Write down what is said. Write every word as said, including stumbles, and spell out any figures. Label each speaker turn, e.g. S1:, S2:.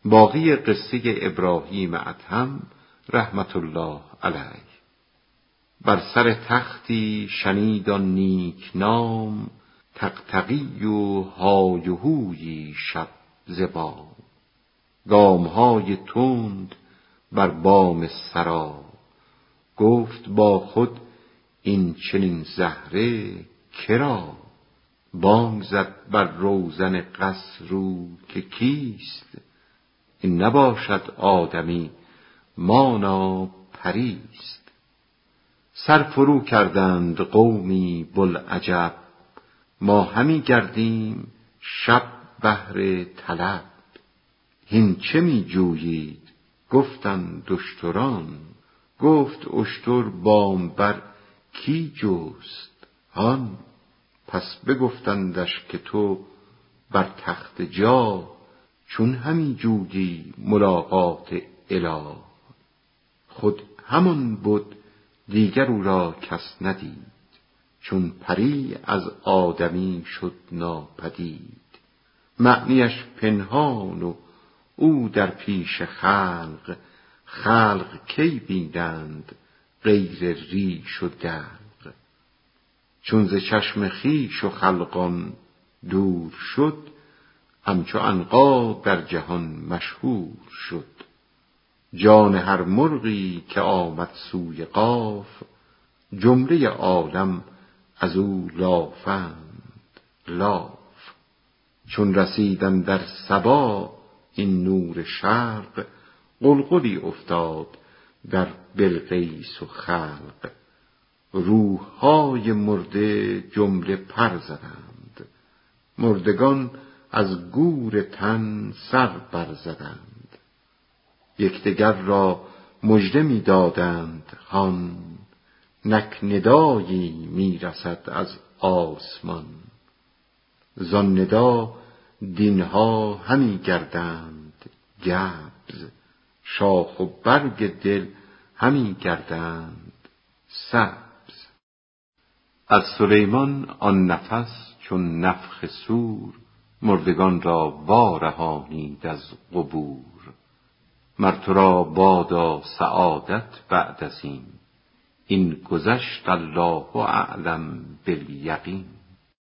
S1: باقی قصه ابراهیم ادهم رحمت الله علیه. بر سر تختی شنید آن نیک نام، طقطقی و های و هویی شب ز بام. گامهای تند بر بام سرا، گفت با خود این چنین زهره کرا. بانگ زد بر روزن قصر او که کیست، این نباشد آدمی مانا پریست. سر فرو کردند قومی بوالعجب، ما همی گردیم شب بهر طلب. هین چه می جویید گفتند اشتران، گفت اشتر بام بر کی جست هان. پس بگفتندش که تو بر تخت جا، چون همی جویی ملاقات اله. خود همان بود دیگر او را کس ندید، چون پری از آدمی شد ناپدید. معنیش پنهان و او در پیش خلق، خلق کی بینند غیر ریش و دلق. چون ز چشم خویش و خلقان دور شد، همچو عنقا در جهان مشهور شد. جان هر مرغی که آمد سوی قاف، جمله عالم از او لافند لاف. چون رسید اندر سبا این نور شرق، غلغلی افتاد در بلقیس و خلق. روح‌های مرده جمله پر زدند، مردگان از گور تن سر برزدند. یکدیگر را مژده می دادند هان، نک ندایی می رسد از آسمان. زان ندا دینها همی گردند گبز، شاخ و برگ دل همی گردند سبز. از سلیمان آن نفس چون نفخ صور، مردگان را وارهانید از قبور. مر تو را بادا سعادت بعد از این، این گذشت الله اعلم بالیقین.